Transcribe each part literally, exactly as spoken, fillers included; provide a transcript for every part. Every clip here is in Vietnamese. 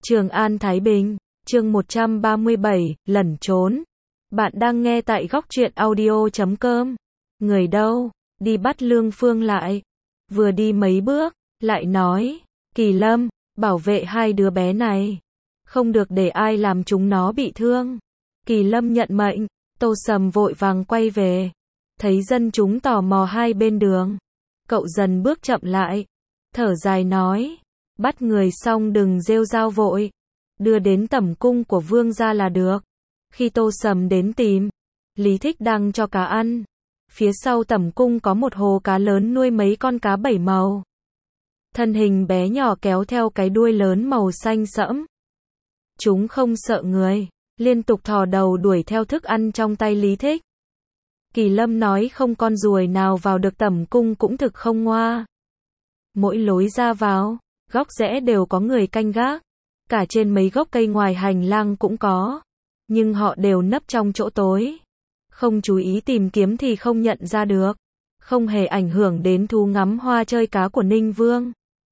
Trường An Thái Bình, chương một trăm ba mươi bảy, lẩn trốn. Bạn đang nghe tại góc truyện audio chấm com. Người đâu? Đi bắt Lương Phương lại. Vừa đi mấy bước, lại nói, Kỳ Lâm, bảo vệ hai đứa bé này. Không được để ai làm chúng nó bị thương. Kỳ Lâm nhận mệnh, Tô Sầm vội vàng quay về. Thấy dân chúng tò mò hai bên đường. Cậu dần bước chậm lại. Thở dài nói, bắt người xong đừng rêu rao vội. Đưa đến tẩm cung của vương gia là được. Khi Tô Sầm đến tìm, Lý Thích đang cho cá ăn. Phía sau tẩm cung có một hồ cá lớn nuôi mấy con cá bảy màu. Thân hình bé nhỏ kéo theo cái đuôi lớn màu xanh sẫm. Chúng không sợ người, liên tục thò đầu đuổi theo thức ăn trong tay Lý Thích. Kỳ Lâm nói không con ruồi nào vào được tẩm cung cũng thực không ngoa. Mỗi lối ra vào, góc rẽ đều có người canh gác. Cả trên mấy gốc cây ngoài hành lang cũng có. Nhưng họ đều nấp trong chỗ tối. Không chú ý tìm kiếm thì không nhận ra được. Không hề ảnh hưởng đến thú ngắm hoa chơi cá của Ninh Vương.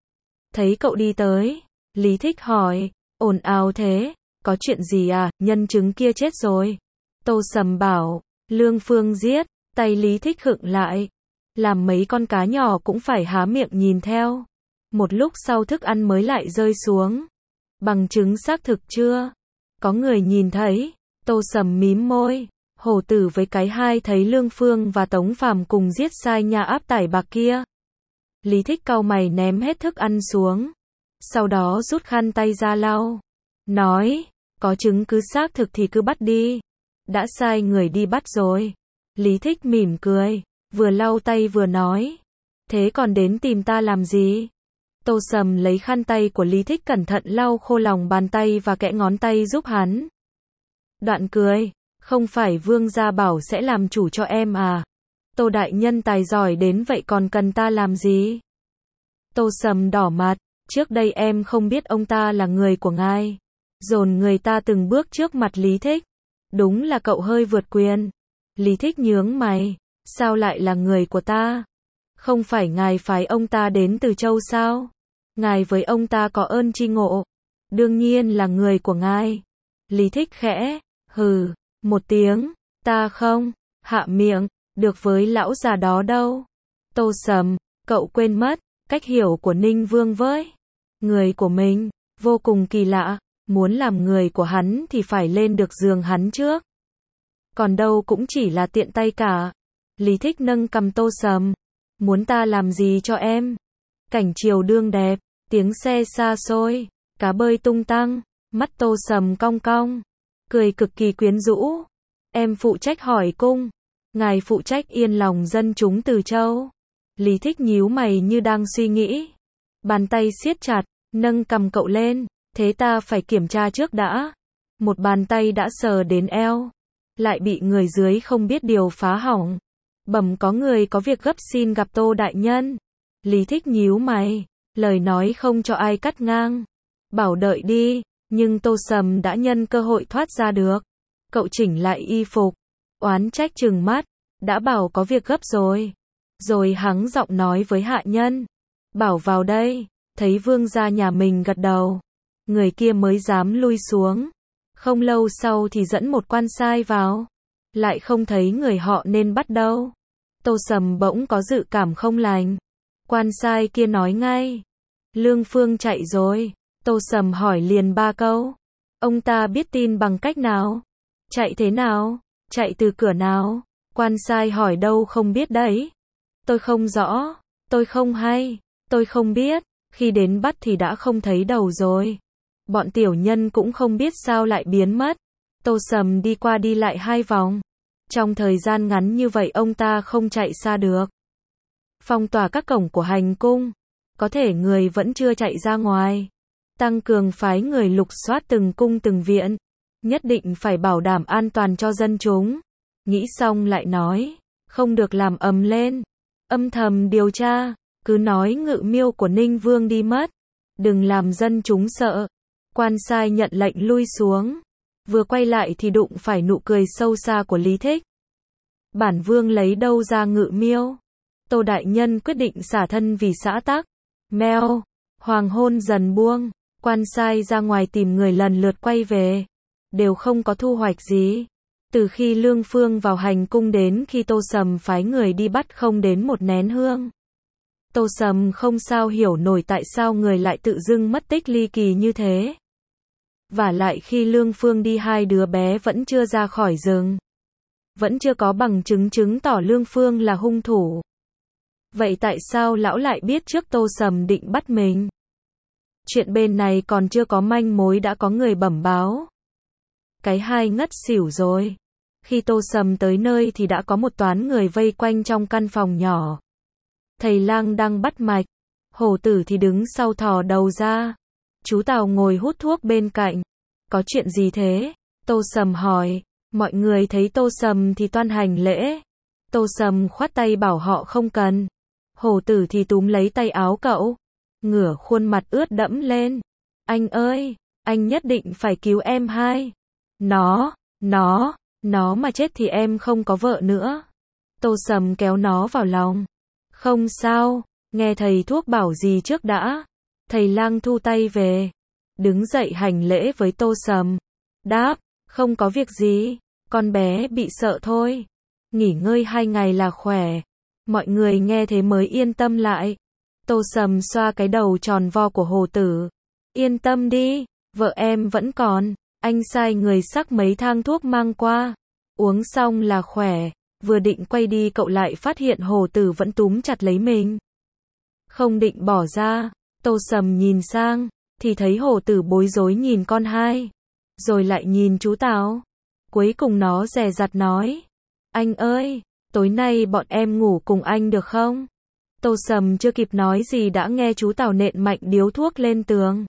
Thấy cậu đi tới, Lý Thích hỏi, ồn ào thế, có chuyện gì à, nhân chứng kia chết rồi. Tô Sầm bảo, Lương Phương giết, tay Lý Thích khựng lại. Làm mấy con cá nhỏ cũng phải há miệng nhìn theo. Một lúc sau thức ăn mới lại rơi xuống. Bằng chứng xác thực chưa? Có người nhìn thấy. Tô Sầm mím môi. Hổ tử với cái hai thấy Lương Phương và Tống Phàm cùng giết sai nhà áp tải bạc kia. Lý Thích cau mày ném hết thức ăn xuống. Sau đó rút khăn tay ra lau. Nói, có chứng cứ xác thực thì cứ bắt đi. Đã sai người đi bắt rồi. Lý Thích mỉm cười, vừa lau tay vừa nói. Thế còn đến tìm ta làm gì? Tô Sầm lấy khăn tay của Lý Thích cẩn thận lau khô lòng bàn tay và kẽ ngón tay giúp hắn. Đoạn cười, không phải vương gia bảo sẽ làm chủ cho em à? Tô đại nhân tài giỏi đến vậy còn cần ta làm gì? Tô Sầm đỏ mặt, trước đây em không biết ông ta là người của ngài. Dồn người ta từng bước trước mặt Lý Thích. Đúng là cậu hơi vượt quyền. Lý Thích nhướng mày, sao lại là người của ta? Không phải ngài phái ông ta đến Từ Châu sao? Ngài với ông ta có ơn tri ngộ. Đương nhiên là người của ngài. Lý Thích khẽ, hừ, một tiếng, ta không, hạ miệng, được với lão già đó đâu. Tô Sầm, cậu quên mất, cách hiểu của Ninh Vương với người của mình, vô cùng kỳ lạ. Muốn làm người của hắn thì phải lên được giường hắn trước. Còn đâu cũng chỉ là tiện tay cả. Lý Thích nâng cầm Tô Sầm. Muốn ta làm gì cho em? Cảnh chiều đương đẹp, tiếng xe xa xôi, cá bơi tung tăng, mắt Tô Sầm cong cong, cười cực kỳ quyến rũ. Em phụ trách hỏi cung, ngài phụ trách yên lòng dân chúng Từ Châu. Lý Thích nhíu mày như đang suy nghĩ. Bàn tay siết chặt, nâng cầm cậu lên, thế ta phải kiểm tra trước đã. Một bàn tay đã sờ đến eo, lại bị người dưới không biết điều phá hỏng. Bẩm có người có việc gấp xin gặp Tô đại nhân. Lý Thích nhíu mày, lời nói không cho ai cắt ngang. Bảo đợi đi, nhưng Tô Sầm đã nhân cơ hội thoát ra được. Cậu chỉnh lại y phục, oán trách trừng mắt, đã bảo có việc gấp rồi. Rồi hắng giọng nói với hạ nhân, bảo vào đây, thấy vương gia nhà mình gật đầu. Người kia mới dám lui xuống. Không lâu sau thì dẫn một quan sai vào. Lại không thấy người họ nên bắt đâu. Tô Sầm bỗng có dự cảm không lành. Quan sai kia nói ngay, Lương Phương chạy rồi. Tô Sầm hỏi liền ba câu. Ông ta biết tin bằng cách nào? Chạy thế nào? Chạy từ cửa nào? Quan sai hỏi đâu không biết đấy. Tôi không rõ, tôi không hay, tôi không biết. Khi đến bắt thì đã không thấy đầu rồi. Bọn tiểu nhân cũng không biết sao lại biến mất. Tô Sầm đi qua đi lại hai vòng. Trong thời gian ngắn như vậy ông ta không chạy xa được. Phong tỏa các cổng của hành cung. Có thể người vẫn chưa chạy ra ngoài. Tăng cường phái người lục soát từng cung từng viện. Nhất định phải bảo đảm an toàn cho dân chúng. Nghĩ xong lại nói, không được làm ầm lên. Âm thầm điều tra, cứ nói ngự miêu của Ninh Vương đi mất. Đừng làm dân chúng sợ. Quan sai nhận lệnh lui xuống. Vừa quay lại thì đụng phải nụ cười sâu xa của Lý Thích. Bản vương lấy đâu ra ngự miêu? Tô đại nhân quyết định xả thân vì xã tắc. Mèo, hoàng hôn dần buông. Quan sai ra ngoài tìm người lần lượt quay về, đều không có thu hoạch gì. Từ khi Lương Phương vào hành cung đến khi Tô Sầm phái người đi bắt không đến một nén hương. Tô Sầm không sao hiểu nổi tại sao người lại tự dưng mất tích ly kỳ như thế. Vả lại khi Lương Phương đi hai đứa bé vẫn chưa ra khỏi rừng. Vẫn chưa có bằng chứng chứng tỏ Lương Phương là hung thủ. Vậy tại sao lão lại biết trước Tô Sầm định bắt mình? Chuyện bên này còn chưa có manh mối đã có người bẩm báo. Cái hai ngất xỉu rồi. Khi Tô Sầm tới nơi thì đã có một toán người vây quanh trong căn phòng nhỏ. Thầy lang đang bắt mạch. Hổ tử thì đứng sau thò đầu ra. Chú Tào ngồi hút thuốc bên cạnh. Có chuyện gì thế? Tô Sầm hỏi. Mọi người thấy Tô Sầm thì toan hành lễ. Tô Sầm khoát tay bảo họ không cần. Hổ tử thì túm lấy tay áo cậu. Ngửa khuôn mặt ướt đẫm lên. Anh ơi, anh nhất định phải cứu em hai. Nó, nó, nó mà chết thì em không có vợ nữa. Tô Sầm kéo nó vào lòng. Không sao, nghe thầy thuốc bảo gì trước đã. Thầy lang thu tay về. Đứng dậy hành lễ với Tô Sầm. Đáp, không có việc gì, con bé bị sợ thôi. Nghỉ ngơi hai ngày là khỏe. Mọi người nghe thế mới yên tâm lại. Tô Sầm xoa cái đầu tròn vo của Hồ Tử. Yên tâm đi, vợ em vẫn còn. Anh sai người xắc mấy thang thuốc mang qua. Uống xong là khỏe. Vừa định quay đi cậu lại phát hiện Hồ Tử vẫn túm chặt lấy mình. Không định bỏ ra. Tô Sầm nhìn sang, thì thấy Hồ Tử bối rối nhìn con hai. Rồi lại nhìn chú Tào. Cuối cùng nó dè dặt nói. Anh ơi, tối nay bọn em ngủ cùng anh được không? Tô Sầm chưa kịp nói gì đã nghe chú Tào nện mạnh điếu thuốc lên tường.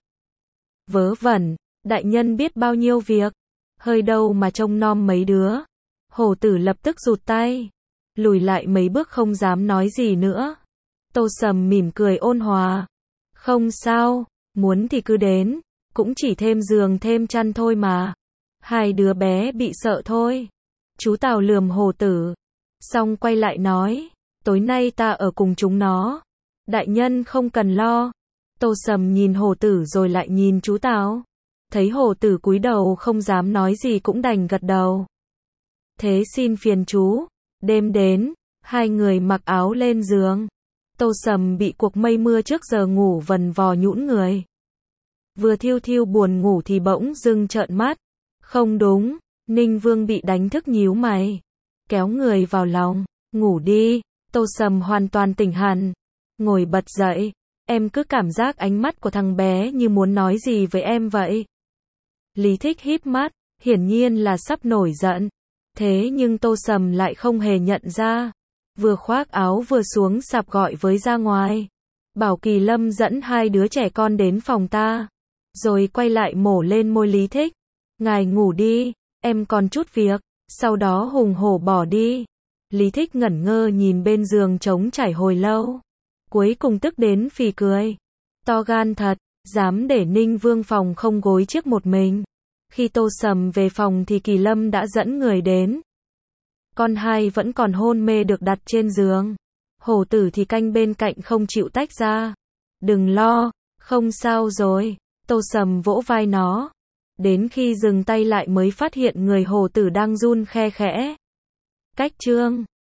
Vớ vẩn, đại nhân biết bao nhiêu việc. Hơi đâu mà trông nom mấy đứa. Hổ Tử lập tức rụt tay. Lùi lại mấy bước không dám nói gì nữa. Tô Sầm mỉm cười ôn hòa. Không sao, muốn thì cứ đến. Cũng chỉ thêm giường thêm chăn thôi mà. Hai đứa bé bị sợ thôi. Chú Tào lườm Hổ Tử. Xong quay lại nói. Tối nay ta ở cùng chúng nó. Đại nhân không cần lo. Tô Sầm nhìn Hổ Tử rồi lại nhìn chú Tào. Thấy Hổ Tử cúi đầu không dám nói gì cũng đành gật đầu. Thế xin phiền chú. Đêm đến, hai người mặc áo lên giường. Tô Sầm bị cuộc mây mưa trước giờ ngủ vần vò nhũn người. Vừa thiêu thiêu buồn ngủ thì bỗng dưng trợn mắt. Không đúng, Ninh Vương bị đánh thức nhíu mày. Kéo người vào lòng, ngủ đi. Tô Sầm hoàn toàn tỉnh hẳn. Ngồi bật dậy. Em cứ cảm giác ánh mắt của thằng bé như muốn nói gì với em vậy. Lý Thích híp mắt, hiển nhiên là sắp nổi giận. Thế nhưng Tô Sầm lại không hề nhận ra. Vừa khoác áo vừa xuống sạp gọi với ra ngoài. Bảo Kỳ Lâm dẫn hai đứa trẻ con đến phòng ta. Rồi quay lại mổ lên môi Lý Thích. Ngài ngủ đi, em còn chút việc. Sau đó hùng hổ bỏ đi. Lý Thích ngẩn ngơ nhìn bên giường trống trải hồi lâu. Cuối cùng tức đến phì cười. To gan thật, dám để Ninh Vương phòng không gối chiếc một mình. Khi Tô Sầm về phòng thì Kỳ Lâm đã dẫn người đến. Con hai vẫn còn hôn mê được đặt trên giường. Hổ Tử thì canh bên cạnh không chịu tách ra. Đừng lo, không sao rồi. Tô Sầm vỗ vai nó. Đến khi dừng tay lại mới phát hiện người Hổ Tử đang run khe khẽ. Cách chương